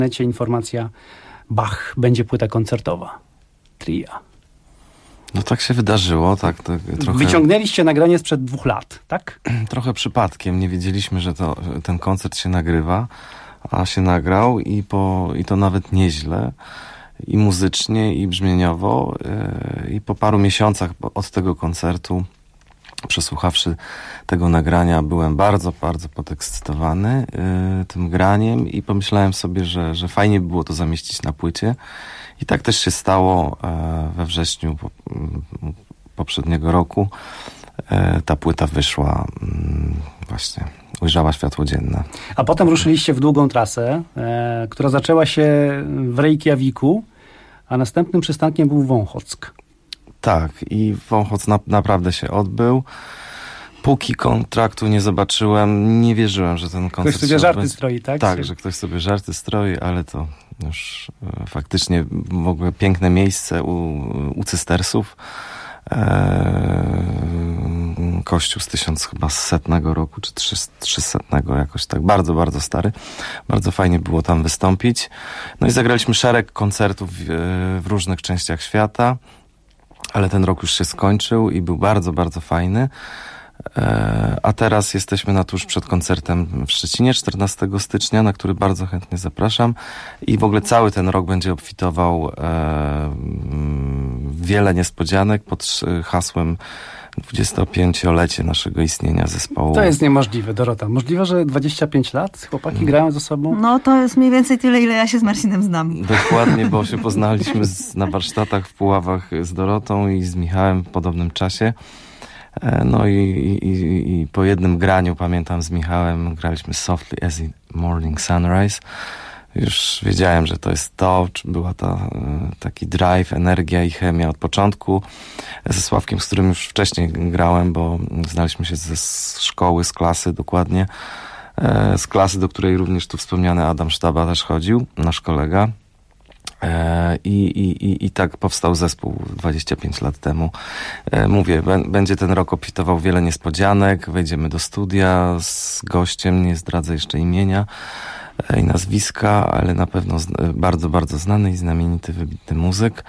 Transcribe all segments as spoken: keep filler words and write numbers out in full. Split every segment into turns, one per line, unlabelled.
Necie informacja, Bach, będzie płyta koncertowa. Tria.
No tak się wydarzyło, tak, tak trochę...
Wyciągnęliście nagranie sprzed dwóch lat, tak?
Trochę przypadkiem, nie wiedzieliśmy, że to, ten koncert się nagrywa, a się nagrał i, po, i to nawet nieźle, i muzycznie, i brzmieniowo, yy, i po paru miesiącach od tego koncertu, przesłuchawszy tego nagrania, byłem bardzo, bardzo podekscytowany yy, tym graniem i pomyślałem sobie, że, że fajnie by było to zamieścić na płycie. I tak też się stało e, we wrześniu po, m, poprzedniego roku. E, ta płyta wyszła, m, właśnie, ujrzała światło dzienne.
A potem ruszyliście w długą trasę, e, która zaczęła się w Reykjaviku, a następnym przystankiem był Wąchock.
Tak, i Wąchock na, naprawdę się odbył. Póki kontraktu nie zobaczyłem, nie wierzyłem, że ten koncert...
Ktoś sobie żarty odbędzie. stroi, tak?
Tak, że ktoś sobie żarty stroi, ale to już e, faktycznie w ogóle piękne miejsce u, u cystersów. E, kościół z tysiąc chyba setnego roku, czy trzysetnego jakoś tak. Bardzo, bardzo stary. Bardzo fajnie było tam wystąpić. No i zagraliśmy szereg koncertów w, w różnych częściach świata, ale ten rok już się skończył i był bardzo, bardzo fajny. A teraz jesteśmy na tuż przed koncertem w Szczecinie czternastego stycznia, na który bardzo chętnie zapraszam i w ogóle cały ten rok będzie obfitował e, wiele niespodzianek pod hasłem dwudziestopięciolecie naszego istnienia zespołu.
To jest niemożliwe, Dorota. Możliwe, że dwadzieścia pięć lat chłopaki hmm. grają ze sobą?
No to jest mniej więcej tyle, ile ja się z Marcinem znam.
Dokładnie, bo się poznaliśmy z, na warsztatach w Puławach z Dorotą i z Michałem w podobnym czasie. No i, i, i po jednym graniu, pamiętam, z Michałem graliśmy Softly as in Morning Sunrise. Już wiedziałem, że to jest to, była ta taki drive, energia i chemia od początku. Ze Sławkiem, z którym już wcześniej grałem, bo znaliśmy się ze szkoły, z klasy dokładnie. Z klasy, do której również tu wspomniany Adam Sztaba też chodził, nasz kolega. I, i, i, I tak powstał zespół dwadzieścia pięć lat temu. Mówię, b- będzie ten rok obfitował wiele niespodzianek, wejdziemy do studia z gościem, nie zdradzę jeszcze imienia i nazwiska, ale na pewno z- bardzo, bardzo znany i znamienity, wybitny muzyk.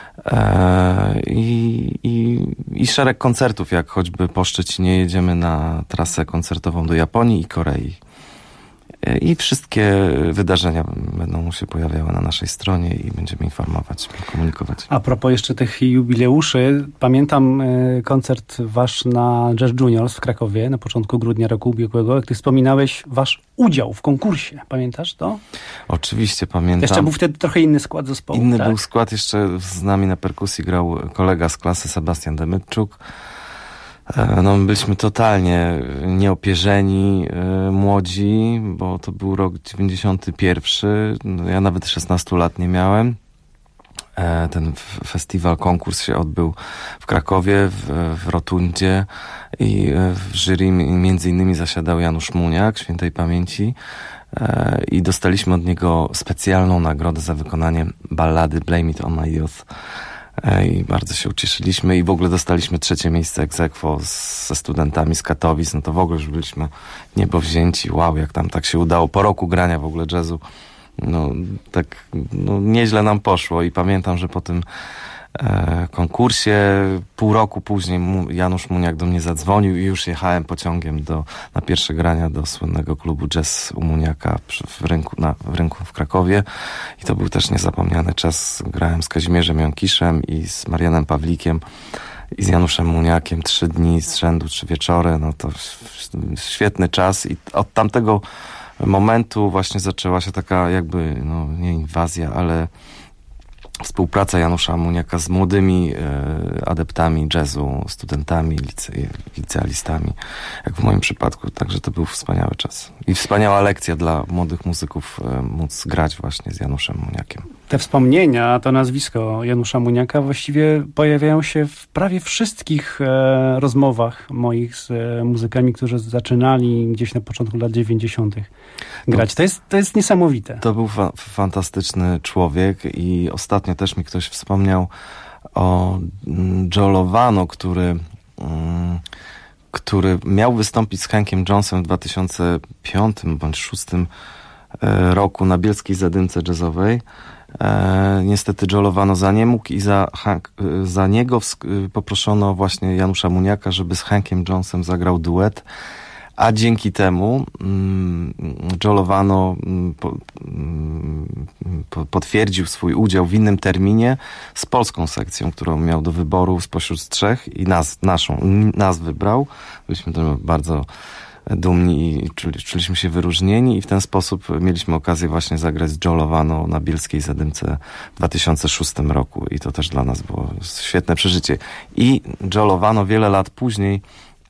I, i, i szereg koncertów, jak choćby po Szczecinie jedziemy na trasę koncertową do Japonii i Korei. I wszystkie wydarzenia będą się pojawiały na naszej stronie i będziemy informować, komunikować.
A propos jeszcze tych jubileuszy, pamiętam koncert wasz na Jazz Juniors w Krakowie na początku grudnia roku ubiegłego, jak ty wspominałeś wasz udział w konkursie. Pamiętasz to?
Oczywiście pamiętam.
Jeszcze był wtedy trochę inny skład zespołu.
Inny
tak?
był skład, jeszcze z nami na perkusji grał kolega z klasy Sebastian Demytczuk. No, byliśmy totalnie nieopierzeni, yy, młodzi, bo to był rok dziewięćdziesiąty pierwszy. No, ja nawet szesnastu lat nie miałem. E, ten f- festiwal, konkurs się odbył w Krakowie, w, w Rotundzie i w jury między innymi zasiadał Janusz Muniak, świętej pamięci. E, I dostaliśmy od niego specjalną nagrodę za wykonanie ballady Blame It On My Youth. I bardzo się ucieszyliśmy i w ogóle dostaliśmy trzecie miejsce ex aequo ze studentami z Katowic. No to w ogóle już byliśmy niebowzięci. Wow, jak tam tak się udało. Po roku grania w ogóle jazzu, no tak no, nieźle nam poszło i pamiętam, że po tym e, konkursie pół roku później Janusz Muniak do mnie zadzwonił i już jechałem pociągiem do, na pierwsze grania do słynnego klubu jazz u Muniaka w rynku, na, w rynku w Krakowie i to był też niezapomniany czas. Grałem z Kazimierzem Jąkiszem i z Marianem Pawlikiem i z Januszem Muniakiem trzy dni z rzędu, trzy wieczory. No to świetny czas i od tamtego momentu właśnie zaczęła się taka jakby, no nie inwazja, ale współpraca Janusza Muniaka z młodymi e, adeptami jazzu, studentami, lice, licealistami, jak w moim przypadku. Także to był wspaniały czas. I wspaniała lekcja dla młodych muzyków e, móc grać właśnie z Januszem Muniakiem.
Te wspomnienia, to nazwisko Janusza Muniaka właściwie pojawiają się w prawie wszystkich e, rozmowach moich z e, muzykami, którzy zaczynali gdzieś na początku lat dziewięćdziesiątych grać. To jest, to jest niesamowite.
To był fa- fantastyczny człowiek i ostatnio też mi ktoś wspomniał o Joe Lovano, który, mm, który miał wystąpić z Hankiem Jonesem w dwa tysiące piątym bądź szóstym roku na Bielskiej Zadymce Jazzowej. E, niestety Joe za nie mógł i za, Hank, za niego wsk- poproszono właśnie Janusza Muniaka, żeby z Hankiem Jonesem zagrał duet, a dzięki temu mm, Joe Lovano mm, po, mm, po, potwierdził swój udział w innym terminie z polską sekcją, którą miał do wyboru spośród trzech i nas, naszą, nas wybrał. Byliśmy to bardzo dumni i czuli, czuliśmy się wyróżnieni i w ten sposób mieliśmy okazję właśnie zagrać z Joe Lovano na Bielskiej Zadymce w dwa tysiące szóstym roku i to też dla nas było świetne przeżycie. I Joe Lovano wiele lat później,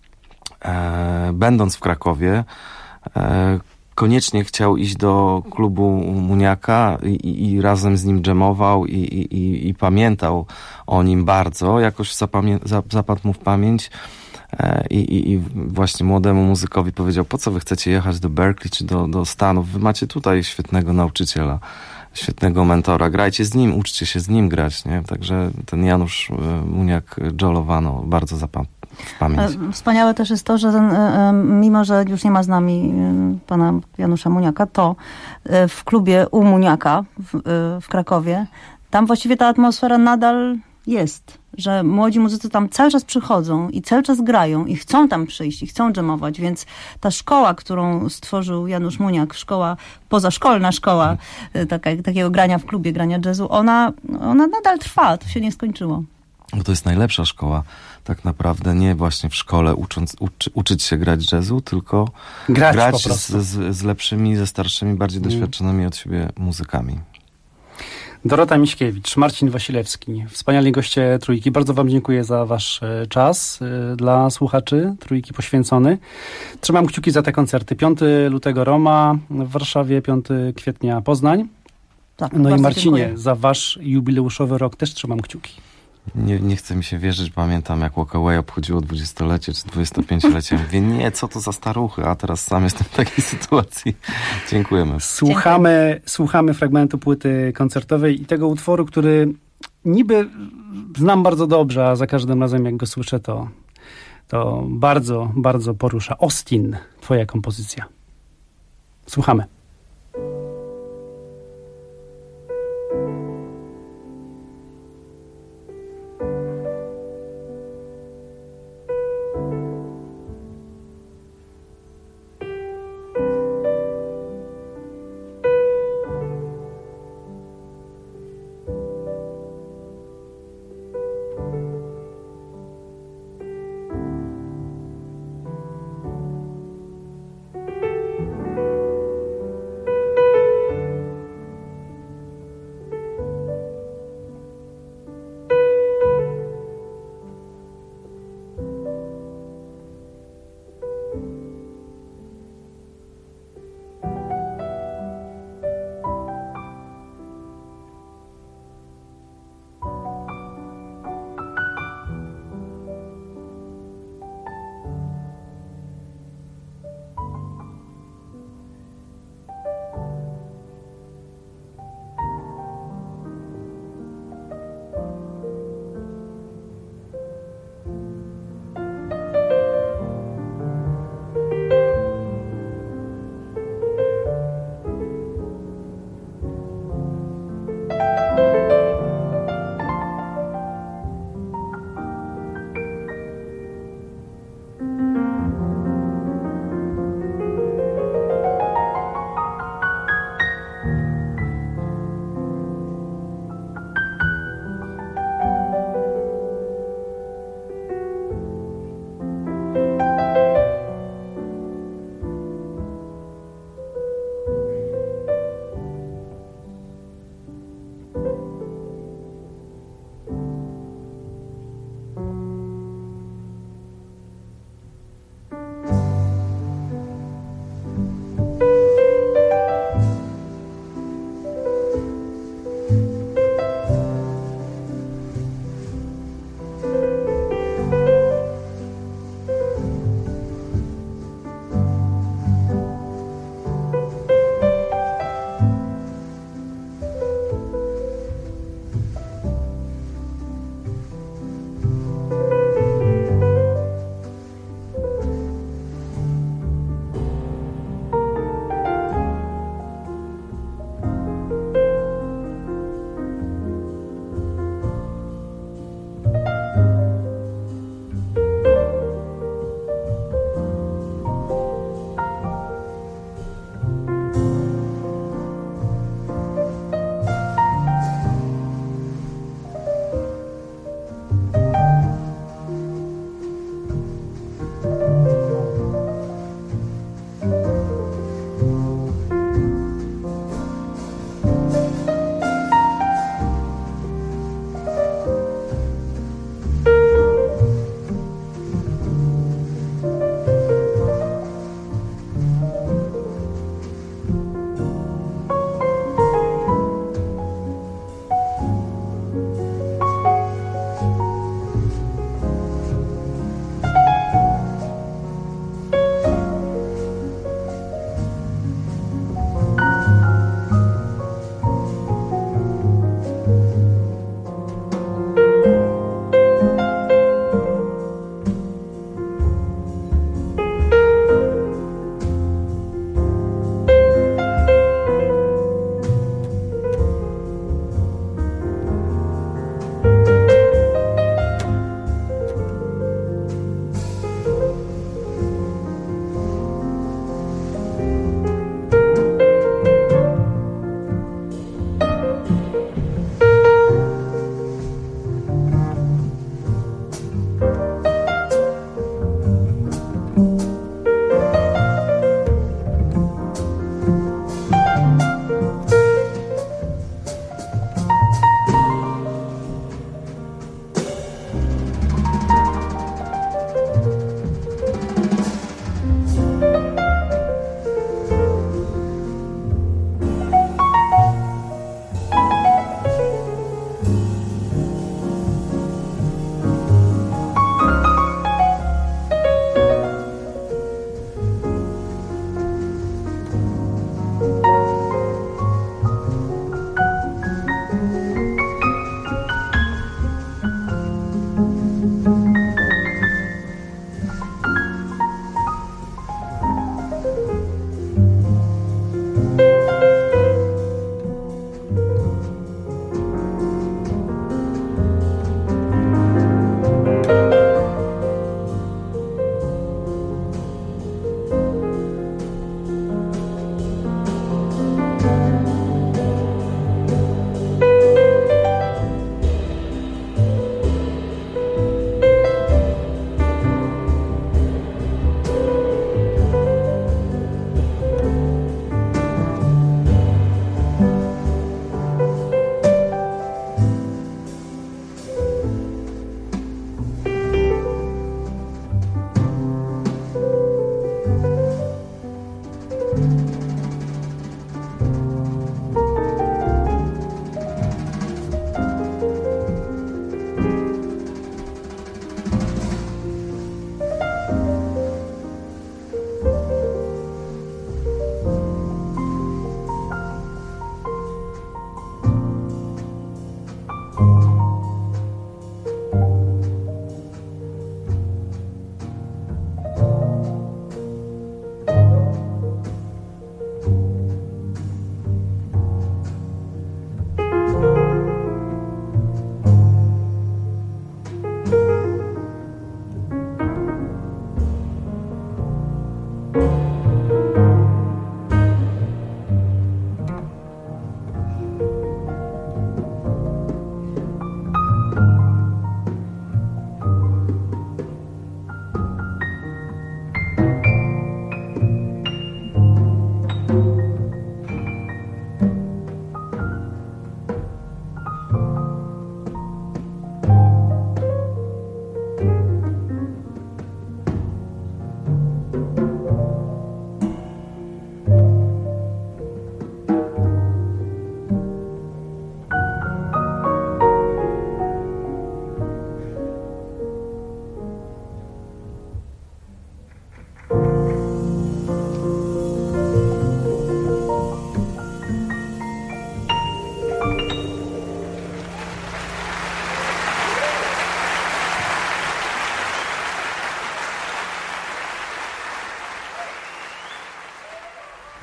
e, będąc w Krakowie, e, koniecznie chciał iść do klubu Muniaka i, i, i razem z nim dżemował i, i, i, i pamiętał o nim bardzo, jakoś zapamię- zapadł mu w pamięć. I, i, I właśnie młodemu muzykowi powiedział, po co wy chcecie jechać do Berkeley czy do, do Stanów? Wy macie tutaj świetnego nauczyciela, świetnego mentora. Grajcie z nim, uczcie się z nim grać, nie? Także ten Janusz Muniak, Joe Lovano bardzo zapadł w pamięć.
Wspaniałe też jest to, że ten, mimo, że już nie ma z nami pana Janusza Muniaka, to w klubie u Muniaka w, w Krakowie, tam właściwie ta atmosfera nadal jest, że młodzi muzycy tam cały czas przychodzą i cały czas grają i chcą tam przyjść i chcą dżemować, więc ta szkoła, którą stworzył Janusz Muniak, szkoła, pozaszkolna szkoła taka, takiego grania w klubie, grania jazzu, ona, ona nadal trwa, to się nie skończyło.
Bo to jest najlepsza szkoła, tak naprawdę nie właśnie w szkole ucząc, uczy, uczyć się grać jazzu, tylko
grać,
grać
po prostu.
z, z, z lepszymi, ze starszymi, bardziej mm. doświadczonymi od siebie muzykami.
Dorota Miśkiewicz, Marcin Wasilewski, wspaniali goście Trójki. Bardzo wam dziękuję za wasz czas dla słuchaczy Trójki poświęcony. Trzymam kciuki za te koncerty. piątego lutego Roma w Warszawie, piątego kwietnia Poznań.
Tak,
no i Marcinie,
dziękuję.
za wasz jubileuszowy rok też trzymam kciuki.
Nie, nie chce mi się wierzyć, pamiętam jak Walk Away obchodziło dwudziestolecie czy dwudziestopięciolecie. Mówię, nie, co to za staruchy, a teraz sam jestem w takiej sytuacji. Dziękujemy.
Słuchamy,
Dziękuję.
słuchamy fragmentu płyty koncertowej i tego utworu, który niby znam bardzo dobrze, a za każdym razem jak go słyszę, to, to bardzo, bardzo porusza. Austin, twoja kompozycja. Słuchamy.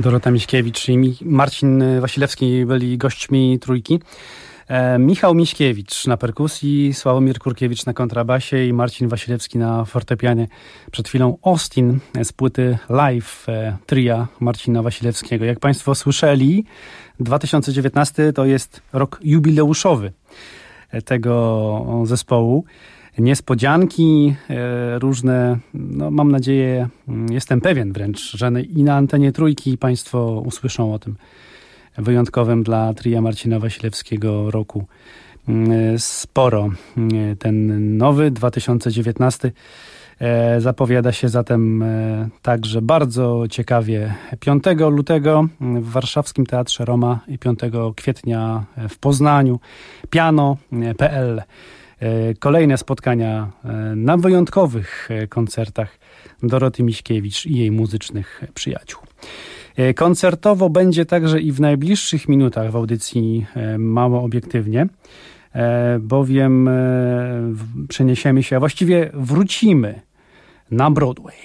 Dorota Miśkiewicz i Marcin Wasilewski byli gośćmi Trójki. E, Michał Miśkiewicz na perkusji, Sławomir Kurkiewicz na kontrabasie i Marcin Wasilewski na fortepianie. Przed chwilą Austin z płyty Live e, tria Marcina Wasilewskiego. Jak Państwo słyszeli, dwa tysiące dziewiętnasty to jest rok jubileuszowy tego zespołu. Niespodzianki e, różne, no mam nadzieję, jestem pewien wręcz, że i na antenie Trójki Państwo usłyszą o tym wyjątkowym dla tria Marcina Wasilewskiego roku sporo. Ten nowy dwa tysiące dziewiętnasty zapowiada się zatem także bardzo ciekawie. piątego lutego w warszawskim Teatrze Roma i piątego kwietnia w Poznaniu piano kropka pe el. Kolejne spotkania na wyjątkowych koncertach Doroty Miśkiewicz i jej muzycznych przyjaciół. Koncertowo będzie także i w najbliższych minutach w audycji Mało Obiektywnie, bowiem przeniesiemy się, a właściwie wrócimy na Broadway.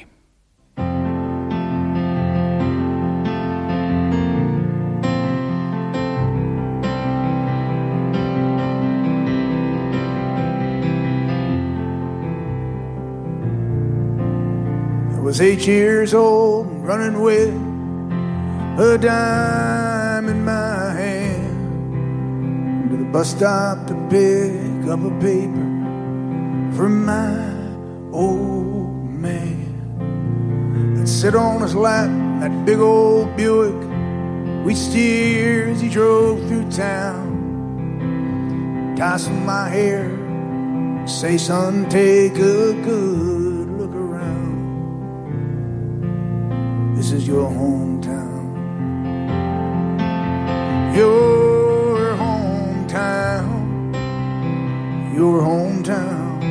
I was eight years old, running with a dime in my hand to the bus stop to pick up a paper from my old man. I'd sit on his lap in that big old Buick we'd steer as he drove through town, tossing my hair, say, son, take a good look around. This is your hometown. Your hometown, your hometown.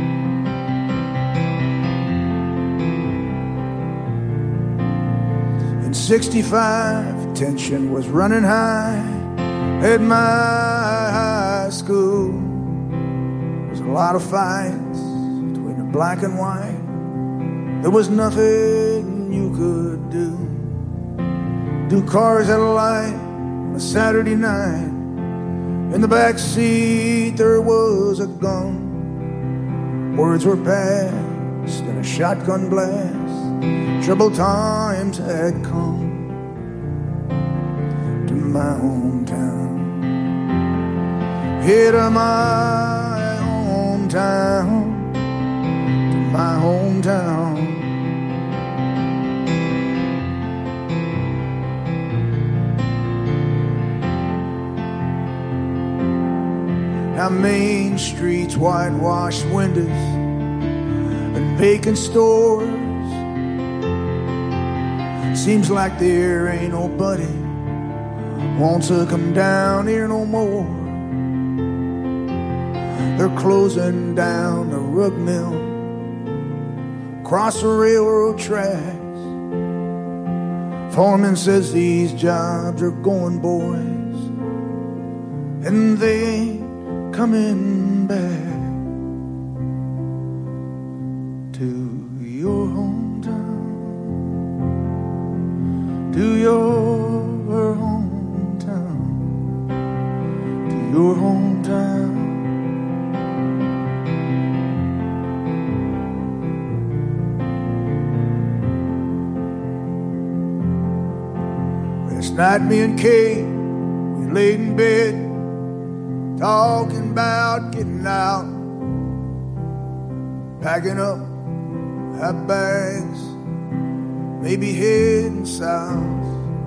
In sixty-five, tension was running high at my high school. There was a lot of fights between the black and white. There was nothing you could do. Do cars had a light on a Saturday night. In the back seat there was a gun. Words were passed in a shotgun blast. Troubled times had come to my hometown. Here to my hometown, to my hometown. Now Main Street's whitewashed windows and vacant stores. Seems like there ain't nobody wants to come down here no more. They're closing down the rug mill, across the railroad tracks. Foreman says these jobs are going, boys, and they ain't coming back to your hometown, to your hometown, to your hometown. Last night me and Kate, we laid in bed talking about getting out, packing up our bags, maybe heading south.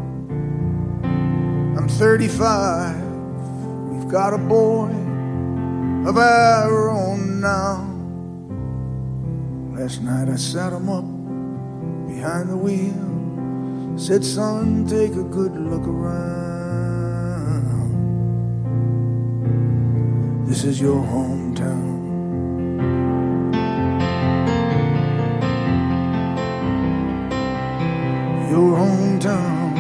I'm thirty-five, we've got a boy of our own now. Last night I sat him up behind the wheel, said, son, take a good look around. This is your hometown. Your hometown.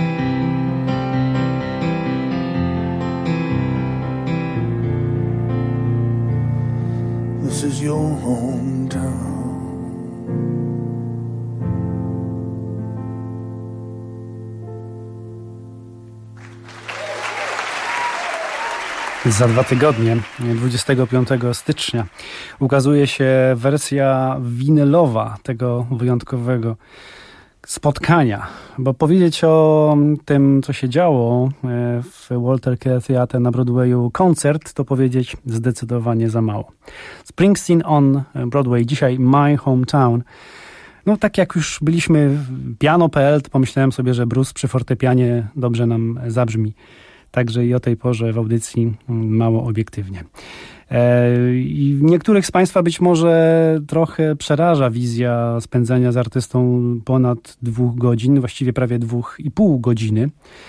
This is your hometown.
Za dwa tygodnie, dwudziestego piątego stycznia, ukazuje się wersja winylowa tego wyjątkowego spotkania. Bo powiedzieć o tym, co się działo w Walter Kerr Theatre na Broadwayu koncert, to powiedzieć zdecydowanie za mało. Springsteen on Broadway, dzisiaj My Hometown. No tak jak już byliśmy w piano kropka p l, to pomyślałem sobie, że Bruce przy fortepianie dobrze nam zabrzmi. Także i o tej porze w audycji mało obiektywnie. I niektórych z Państwa być może trochę przeraża wizja spędzania z artystą ponad dwóch godzin, właściwie prawie dwóch i pół godziny.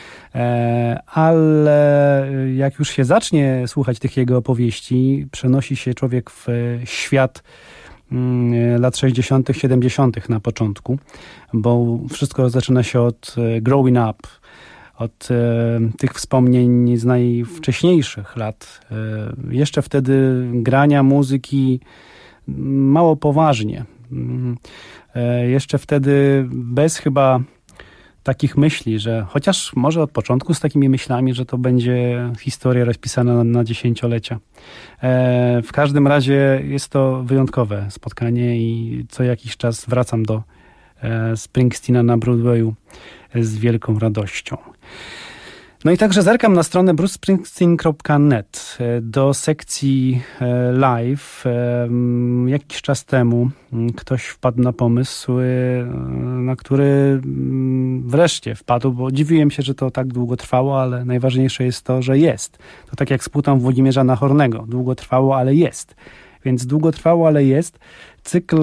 Ale jak już się zacznie słuchać tych jego opowieści, przenosi się człowiek w świat lat sześćdziesiątych, siedemdziesiątych na początku, bo wszystko zaczyna się od Growing Up, od e, tych wspomnień z najwcześniejszych lat. E, jeszcze wtedy grania muzyki mało poważnie. E, jeszcze wtedy bez chyba takich myśli, że chociaż może od początku z takimi myślami, że to będzie historia rozpisana na, na dziesięciolecia. E, w każdym razie jest to wyjątkowe spotkanie i co jakiś czas wracam do e, Springsteena na Broadwayu z wielką radością. No i także zerkam na stronę bruce springsteen kropka net do sekcji live. Jakiś czas temu ktoś wpadł na pomysł, na który wreszcie wpadł, bo dziwiłem się, że to tak długo trwało, ale najważniejsze jest to, że jest. To tak jak z płytą Włodzimierza Nachornego. Długo trwało, ale jest. Więc długo trwało, ale jest. Cykl,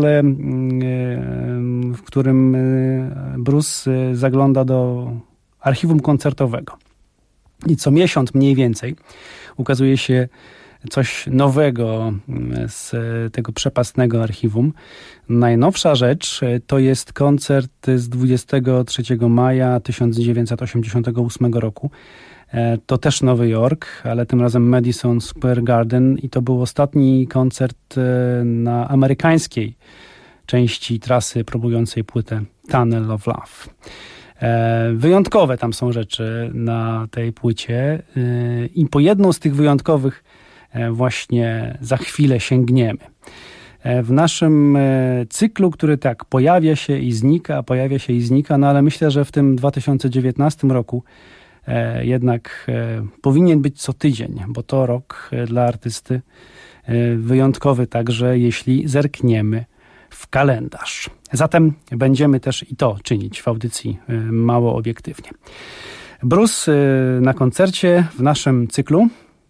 w którym Bruce zagląda do archiwum koncertowego. I co miesiąc mniej więcej ukazuje się coś nowego z tego przepastnego archiwum. Najnowsza rzecz to jest koncert z dwudziestego trzeciego maja tysiąc dziewięćset osiemdziesiątego ósmego roku. To też Nowy Jork, ale tym razem Madison Square Garden i to był ostatni koncert na amerykańskiej części trasy promującej płytę Tunnel of Love. Wyjątkowe tam są rzeczy na tej płycie i po jedną z tych wyjątkowych właśnie za chwilę sięgniemy. W naszym cyklu, który tak pojawia się i znika, pojawia się i znika, no ale myślę, że w tym dwa tysiące dziewiętnastym roku jednak powinien być co tydzień, bo to rok dla artysty wyjątkowy także, jeśli zerkniemy w kalendarz. Zatem będziemy też i to czynić w audycji mało obiektywnie. Bruce na koncercie w naszym cyklu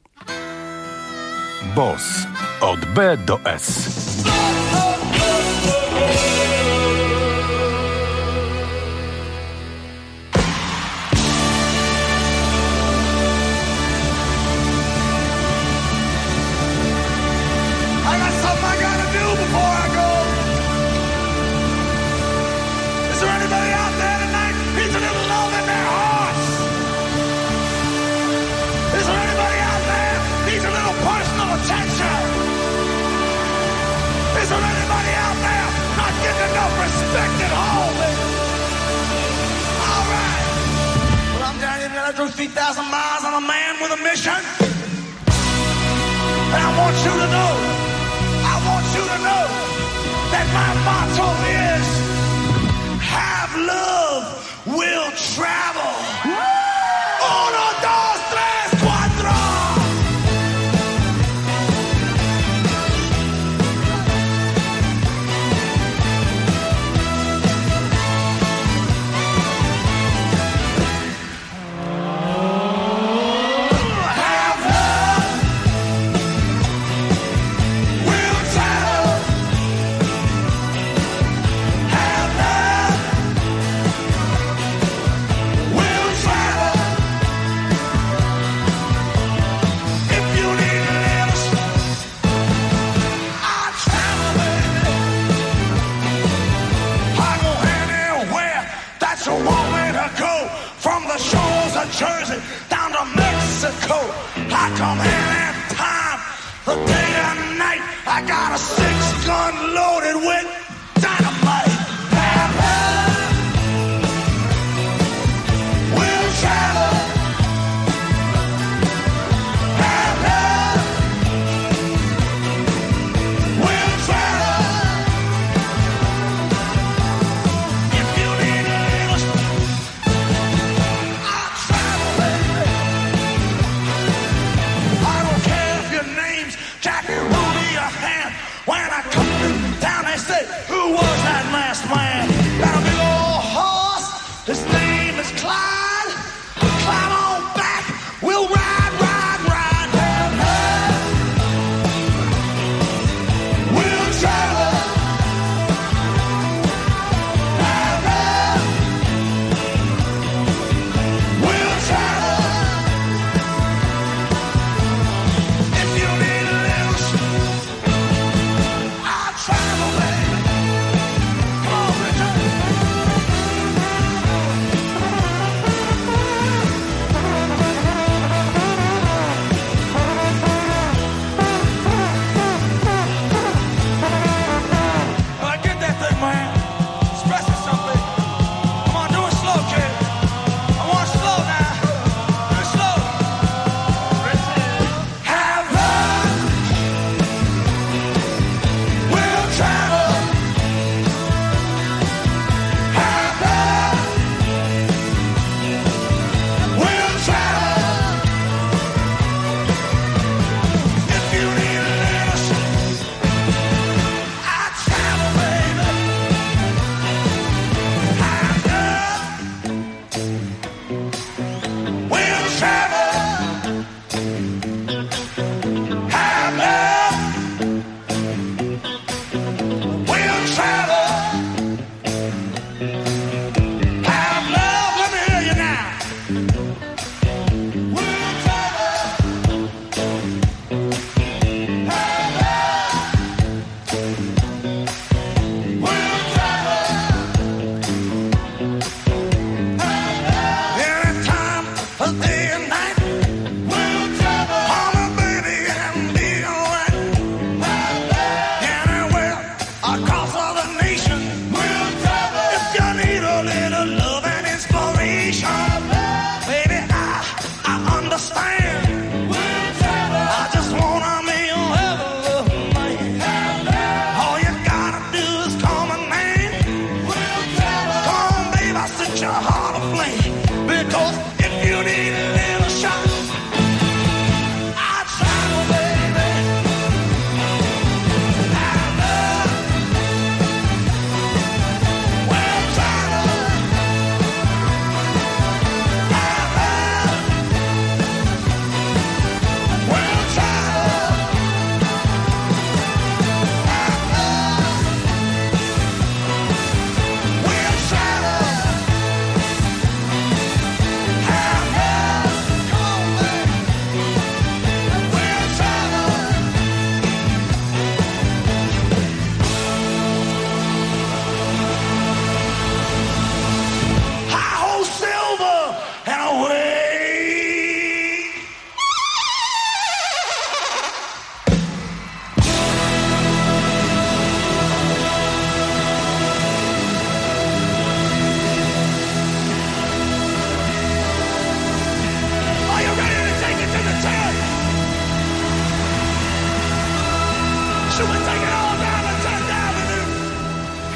Boss od B do S.
three thousand miles on a man with a mission. And I want you to know, I want you to know that my motto is have love, will travel. Uno, dos, tres, cuatro. Jersey down to Mexico. I come here in time, the day and night. I got a six gun loaded with dynamite. Have love, we'll travel. Have love.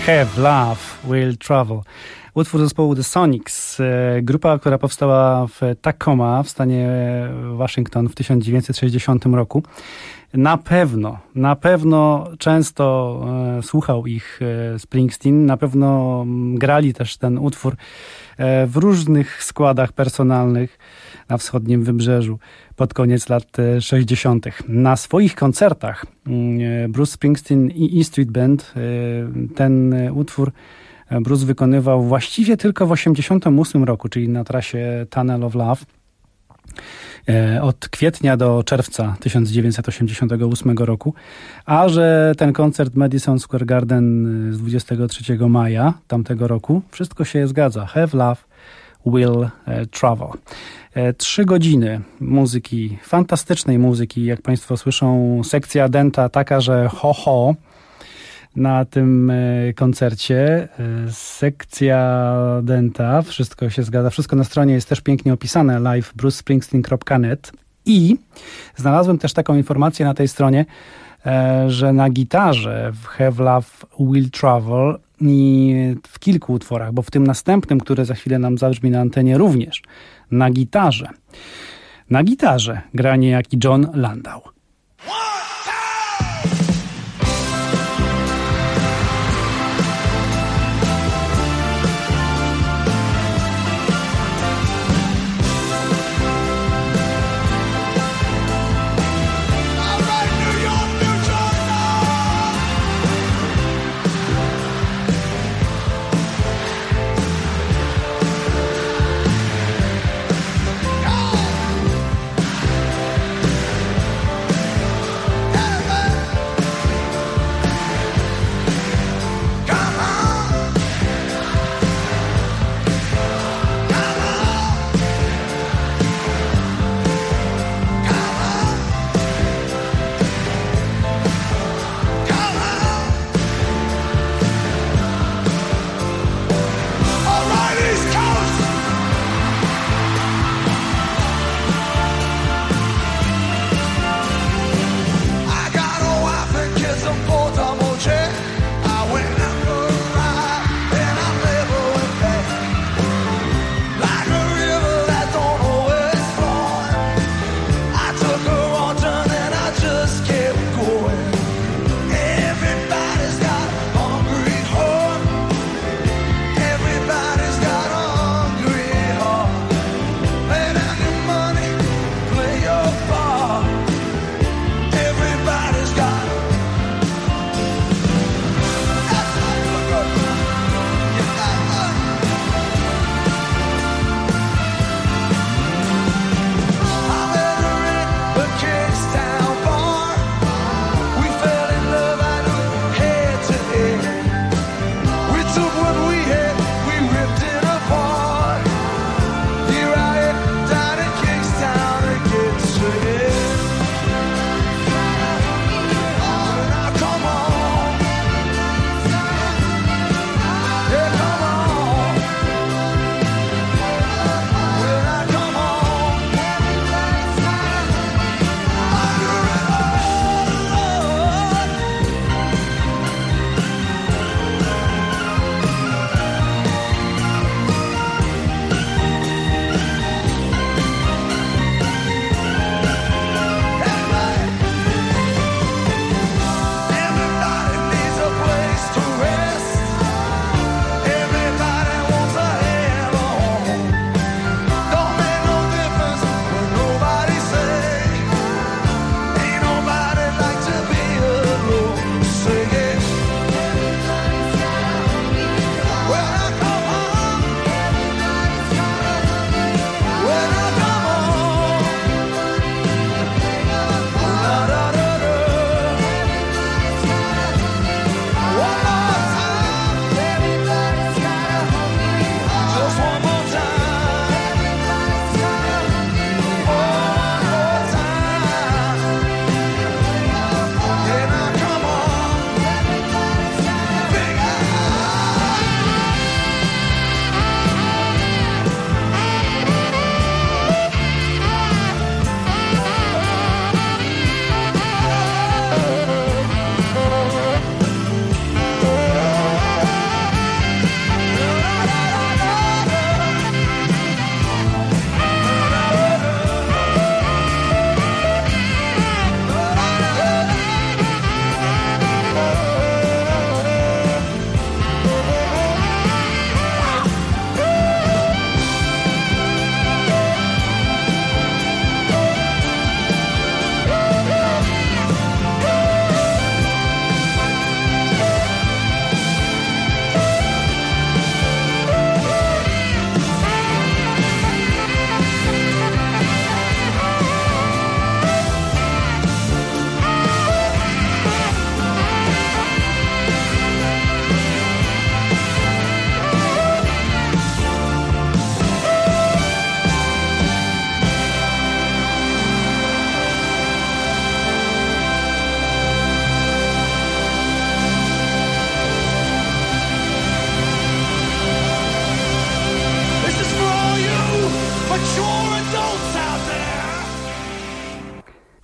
Have Love Will Travel. Utwór zespołu The Sonics, grupa, która powstała w Tacoma w stanie Waszyngton w tysiąc dziewięćset sześćdziesiątym roku. Na pewno, na pewno często e, słuchał ich e, Springsteen, na pewno grali też ten utwór e, w różnych składach personalnych na wschodnim wybrzeżu pod koniec lat sześćdziesiątych. Na swoich koncertach e, Bruce Springsteen i E Street Band e, ten utwór Bruce wykonywał właściwie tylko w osiemdziesiątym ósmym roku, czyli na trasie Tunnel of Love. Od kwietnia do czerwca tysiąc dziewięćset osiemdziesiątego ósmego roku, a że ten koncert Madison Square Garden z dwudziestego trzeciego maja tamtego roku, wszystko się zgadza. Have Love Will Travel. Trzy godziny muzyki, fantastycznej muzyki, jak Państwo słyszą, sekcja denta taka, że ho ho na tym koncercie. Sekcja denta, wszystko się zgadza, wszystko na stronie jest też pięknie opisane, live bruce springsteen kropka net, i znalazłem też taką informację na tej stronie, że na gitarze w Have Love Will Travel i w kilku utworach, bo w tym następnym, który za chwilę nam zabrzmi na antenie, również na gitarze, na gitarze gra niejaki Jon Landau.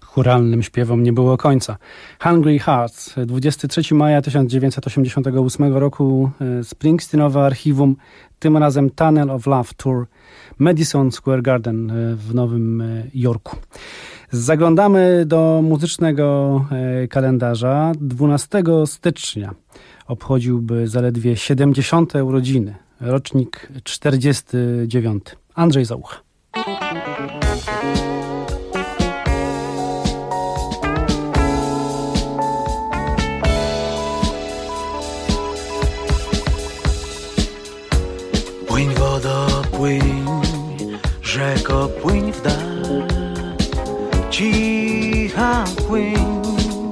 chóralnym śpiewom nie było końca. Hungry Hearts, dwudziestego trzeciego maja tysiąc dziewięćset osiemdziesiątego ósmego roku, Springsteenowe archiwum, tym razem Tunnel of Love Tour, Madison Square Garden w Nowym Jorku. Zaglądamy do muzycznego kalendarza. dwunastego stycznia obchodziłby zaledwie siedemdziesiąte urodziny, rocznik czterdziesty dziewiąty. Andrzej Załucha.
Płyń wodo, płyń, rzeko, płyń w dal, cicha płyń.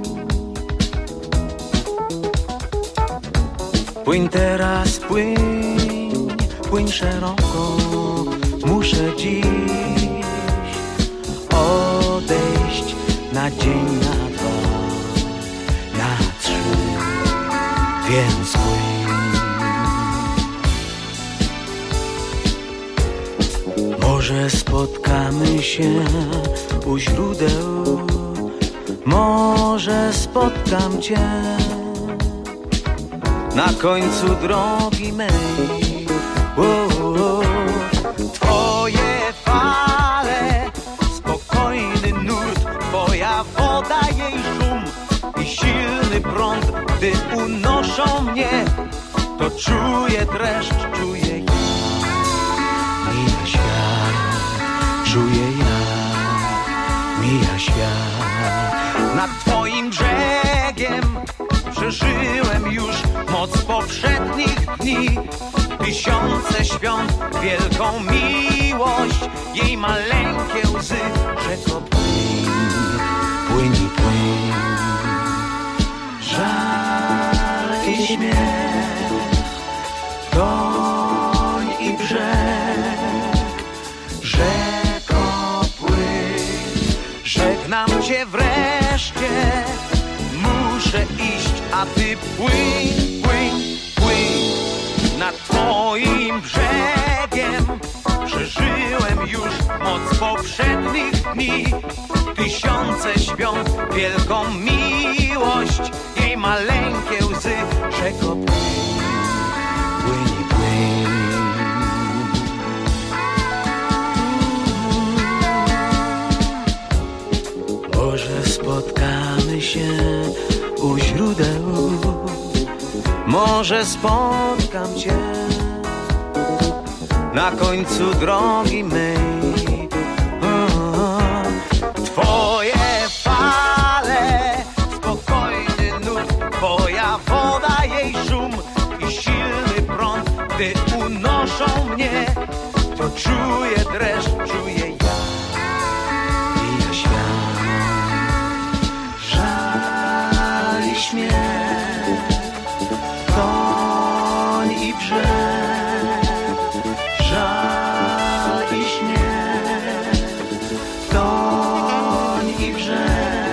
Płyń teraz, płyń, płyń szeroko, muszę dziś odejść na dzień, na dwa, na trzy, więc płyń. Może spotkamy się u źródeł, może spotkam cię na końcu drogi mej. Oh, oh. Twoje fale, spokojny nurt, twoja woda, jej szum i silny prąd, gdy unoszą mnie, to czuję dreszcz, czuję ja. Mija świat, czuję ja, mija świat. Nad twoim brzegiem przeżyłem już moc poprzednich dni, tysiące świąt, wielką miłość, jej maleńkie łzy. Rzeko, płyń, płyń i płyń, żal i śmiech, toń i brzeg. Rzeko, płyń, żegnam cię wreszcie, muszę iść, a ty płyń, płyń, płyń. Nad twoim brzegiem przeżyłem już moc poprzednich dni, tysiące świąt, wielką miłość, jej maleńkie łzy. Rzeko, płyń, płyń i płyń. Może spotkamy się u źródeł, może spotkam cię na końcu drogi mej. Twoje fale, spokojny nurt, twoja woda, jej szum i silny prąd, gdy unoszą mnie, to czuję dreszcz, czuję ja. Mija świat, żal i śmiech, toń i brzeg. Żal i śmiech, toń i brzeg.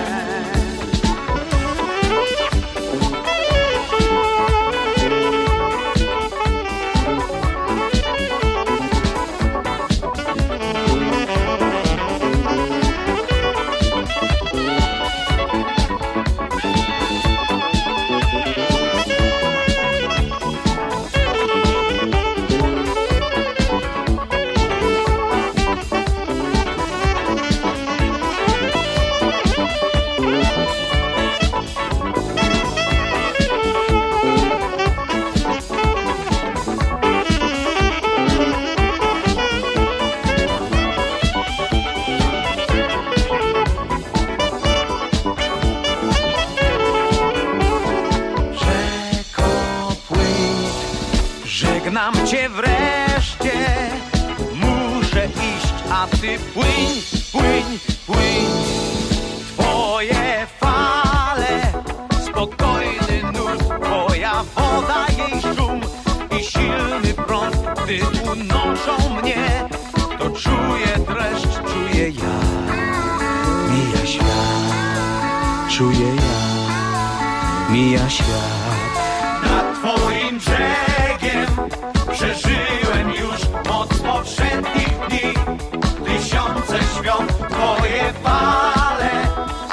Żegnam cię wreszcie, muszę iść, a ty płyń, płyń, płyń. Twoje fale, spokojny nurt, twoja woda, jej szum i silny prąd, gdy unoszą mnie, to czuję dreszcz, czuję ja. Mija świat, czuję ja, mija świat. Nad twoim brzegiem przeżyłem już moc poprzednich dni, tysiące świąt, twoje fale,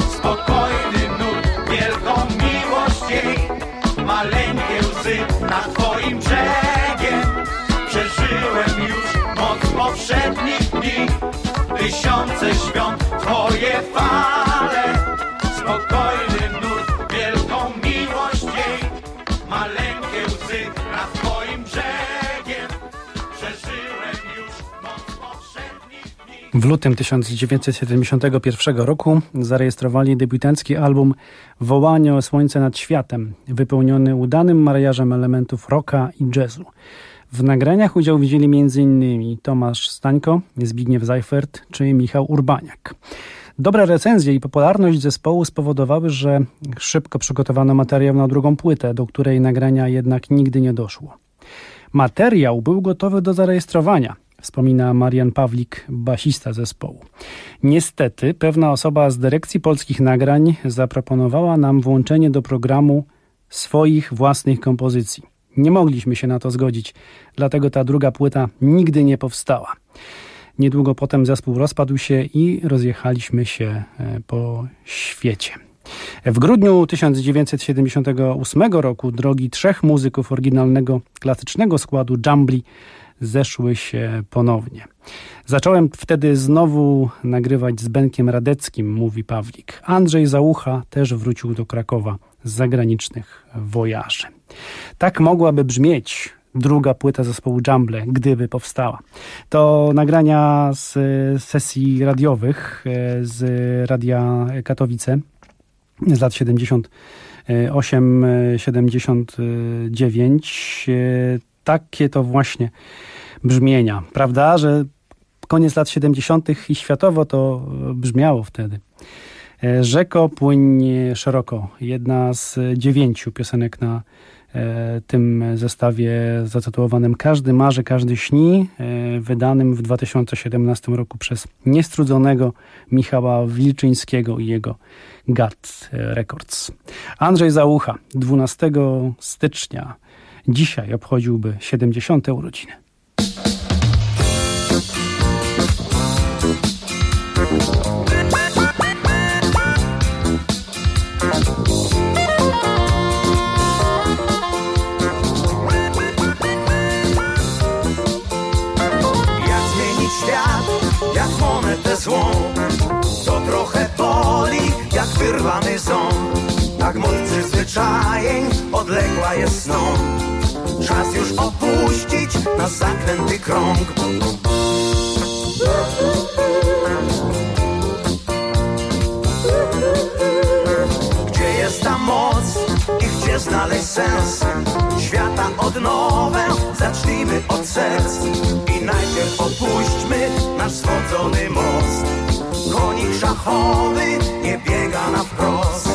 miłościej, maleńkie łzy nad twoim brzegiem. Przeżyłem już moc poprzednich dni, tysiące świąt, twoje fale, spokojny nurt, wielką miłość jej, maleńkie łzy nad twoim brzegiem. Przeżyłem już moc poprzednich dni.
W lutym tysiąc dziewięćset siedemdziesiątego pierwszego roku zarejestrowali debiutancki album Wołanie o słońce nad światem, wypełniony udanym mariażem elementów rocka i jazzu. W nagraniach udział wzięli m.in. Tomasz Stańko, Zbigniew Zajfert czy Michał Urbaniak. Dobre recenzje i popularność zespołu spowodowały, że szybko przygotowano materiał na drugą płytę, do której nagrania jednak nigdy nie doszło. Materiał był gotowy do zarejestrowania, wspomina Marian Pawlik, basista zespołu. Niestety pewna osoba z dyrekcji polskich nagrań zaproponowała nam włączenie do programu swoich własnych kompozycji. Nie mogliśmy się na to zgodzić, dlatego ta druga płyta nigdy nie powstała. Niedługo potem zespół rozpadł się i rozjechaliśmy się po świecie. W grudniu tysiąc dziewięćset siedemdziesiątego ósmego roku drogi trzech muzyków oryginalnego klasycznego składu Jumbly zeszły się ponownie. Zacząłem wtedy znowu nagrywać z Benkiem Radeckim, mówi Pawlik. Andrzej Załucha też wrócił do Krakowa z zagranicznych wojaży. Tak mogłaby brzmieć druga płyta zespołu Jumble, gdyby powstała. To nagrania z sesji radiowych z Radia Katowice z lat siedemdziesiąt osiem siedemdziesiąt dziewięć. Takie to właśnie brzmienia, prawda, że koniec lat siedemdziesiątych i światowo to brzmiało wtedy. Rzeko, płyń szeroko. Jedna z dziewięciu piosenek na e, tym zestawie zatytułowanym Każdy marzy, każdy śni, e, wydanym w dwa tysiące siedemnastym roku przez niestrudzonego Michała Wilczyńskiego i jego Gat Records. Andrzej Załucha dwunastego stycznia dzisiaj obchodziłby siedemdziesiąte urodziny.
Jak monetę złą, to trochę boli, jak wyrwany ząb. Tak moc przyzwyczajeń odległa jest sną. Czas już opuścić na zaklęty krąg. Gdzie jest ta moc i gdzie znaleźć sens? Świata odnowę zacznijmy od serc. I najpierw opuśćmy nasz zwodzony most. Konik szachowy nie biega na wprost.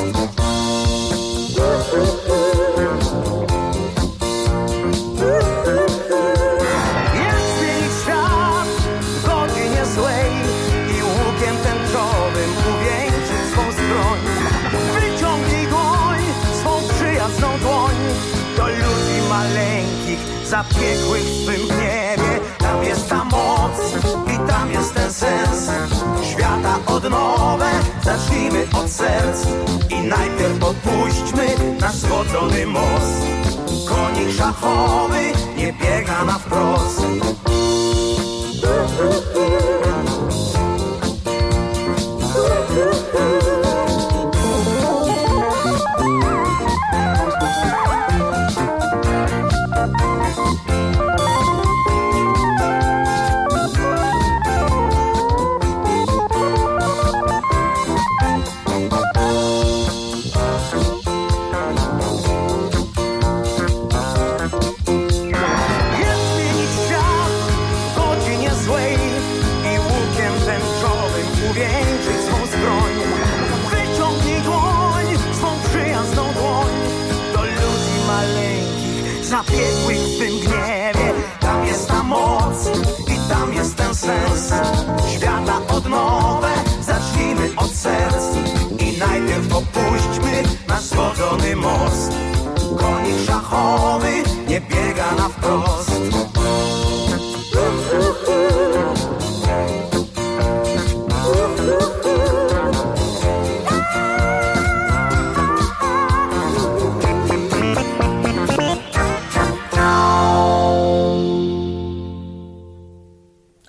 Jak zmienić świat w godzinie złej i łukiem tęczowym uwieńczyć swą skroń. Wyciągnij dłoń, swą przyjazną dłoń do ludzi maleńkich, zapiekłych w swym gniewie. Tam jest ta moc i tam jest ten sens. Świata odnowę zacznijmy od serc. I najpierw opuśćmy nasz zwodzony most. Konik szachowy nie biega na wprost.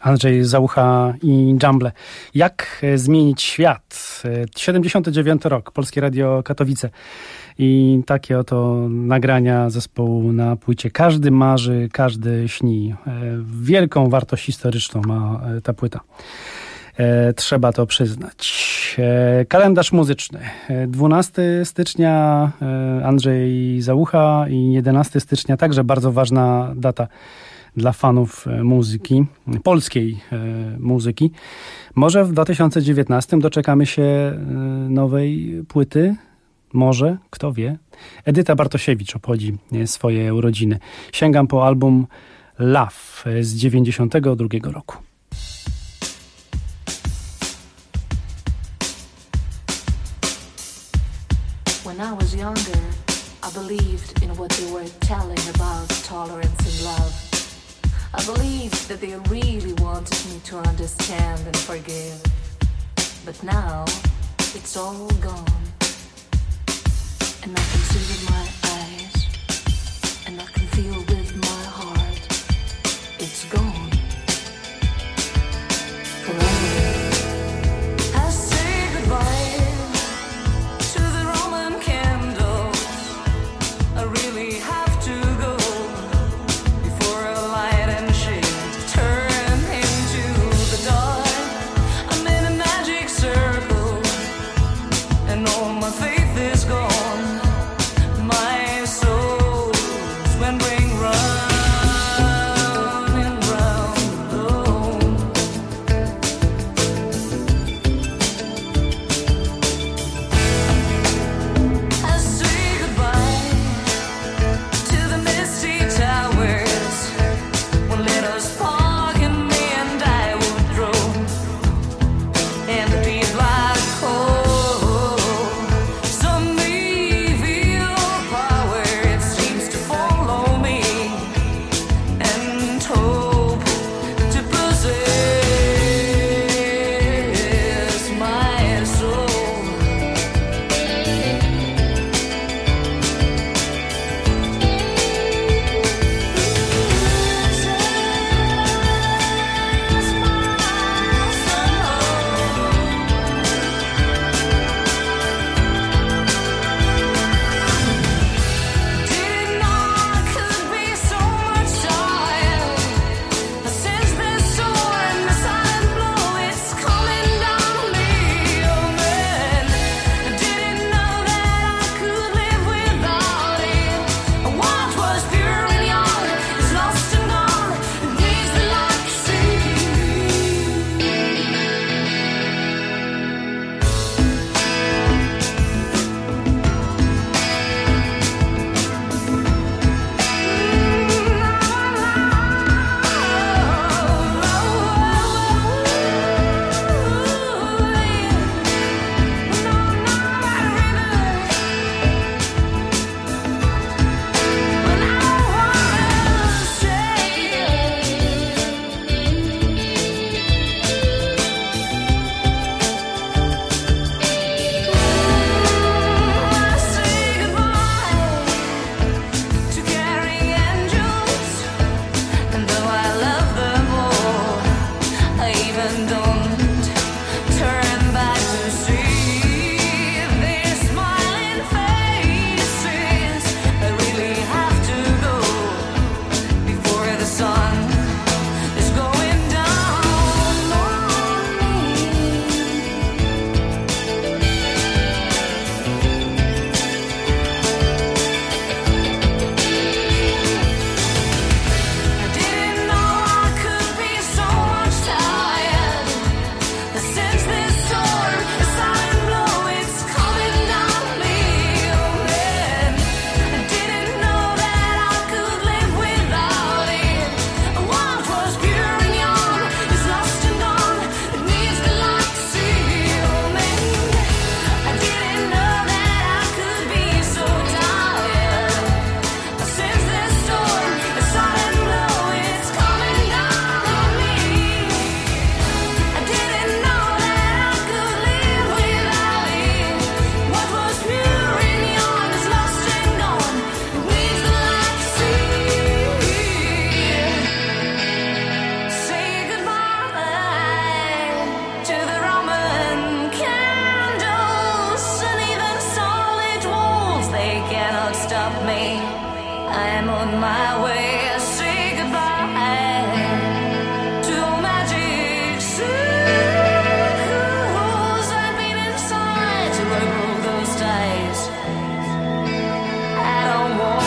Andrzej Załucha i Dżamble. Jak zmienić świat? siedemdziesiąty dziewiąty rok, Polskie Radio Katowice. I takie oto nagrania zespołu na płycie Każdy marzy, każdy śni. Wielką wartość historyczną ma ta płyta. Trzeba to przyznać. Kalendarz muzyczny. dwunastego stycznia Andrzej Załucha i jedenastego stycznia także bardzo ważna data dla fanów muzyki, polskiej muzyki. Może w dwa tysiące dziewiętnastym doczekamy się nowej płyty. Może, kto wie. Edyta Bartosiewicz obchodzi swoje urodziny. Sięgam po album Love z dziewięćdziesiątego drugiego roku.
When I was younger, I believed in what they were telling about tolerance and love. I believed that they really wanted me to understand and forgive. But now, it's all gone. And I can see with my eyes, and I can feel with my heart. It's gone. Forever. I say goodbye to the Roman candles. I really have to go before a light and shade turn into the dark. I'm in a magic circle, and all my faith is gone. My soul's wandering round and round alone. I say goodbye to the misty towers. Well, let us park and me and I would throw in the deep black hole. Some may stop me. I'm on my way. Say goodbye to magic circles. I've been inside to break all those ties. I don't want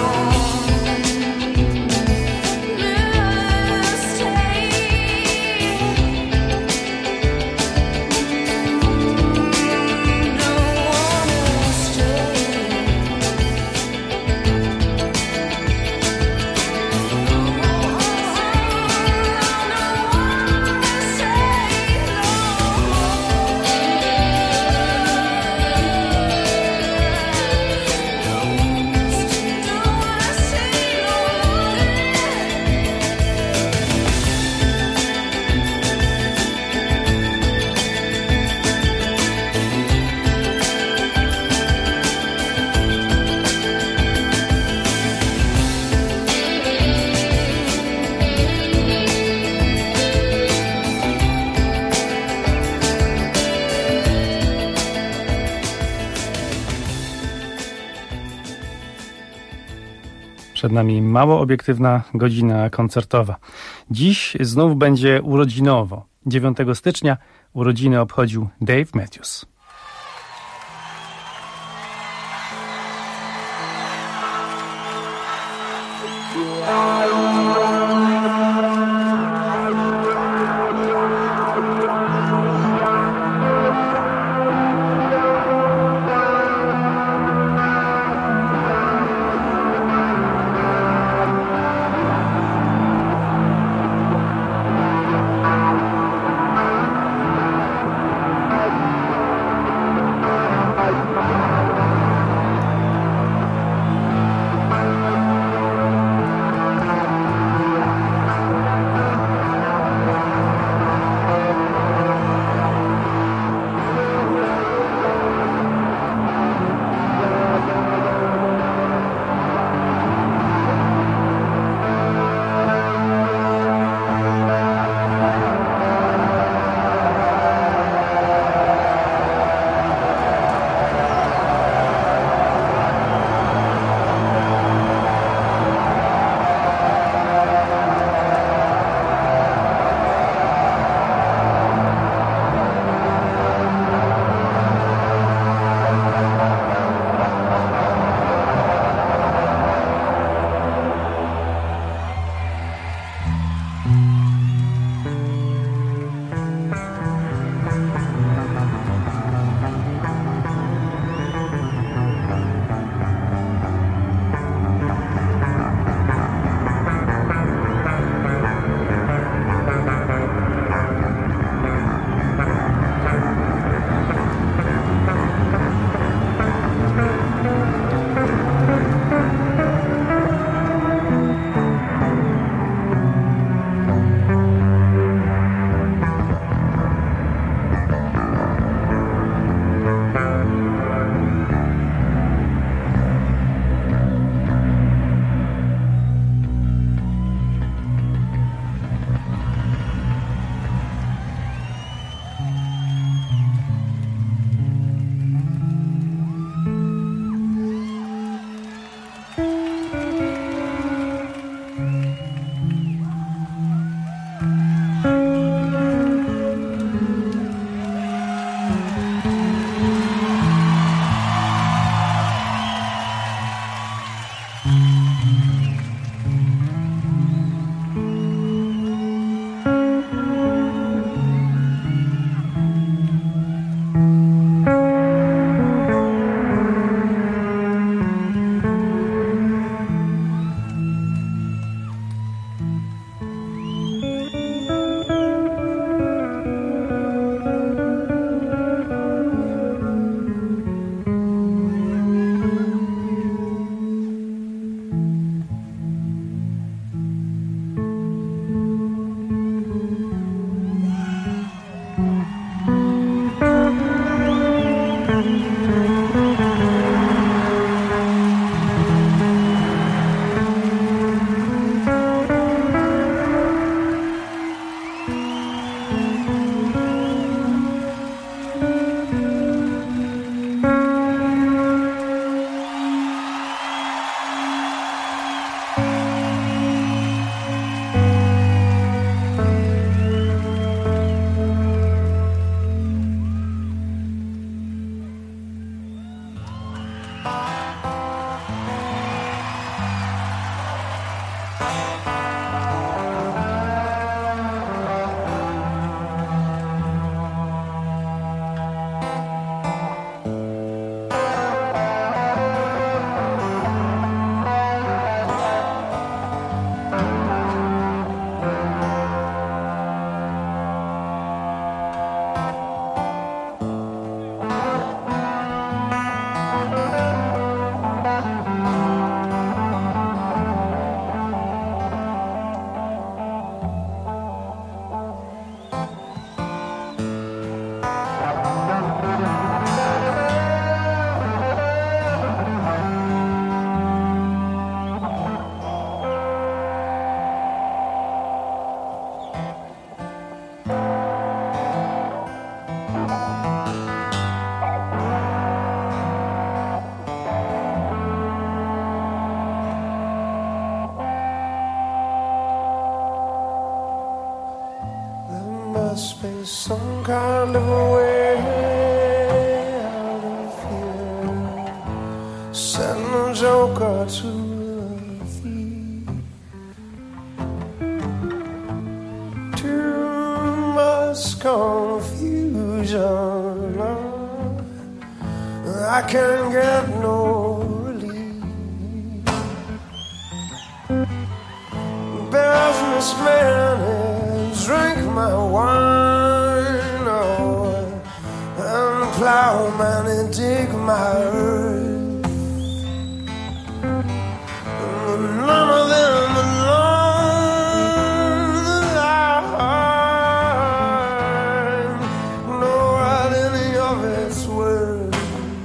Przed nami mało obiektywna godzina koncertowa. Dziś znów będzie urodzinowo. dziewiątego stycznia urodziny obchodził Dave Matthews.
must be some kind of a way out of here. Send a joker to the thief. Too much confusion. I can't get no relief. Businessman and drink my wine, oh, and the plowman and dig my earth. None of them alone line know what any of it's worth.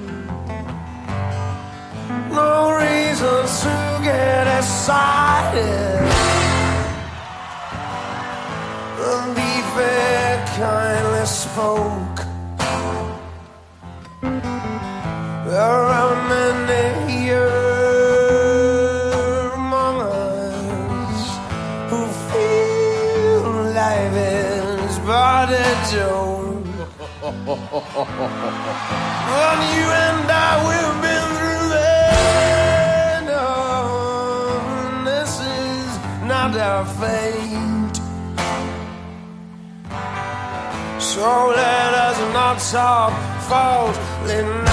No reason to get excited. Be fair, kindly spoke. There are many here among us who feel life is but a joke. And you and I, we've been through that. No, this is not our fate. So let us not talk falsely.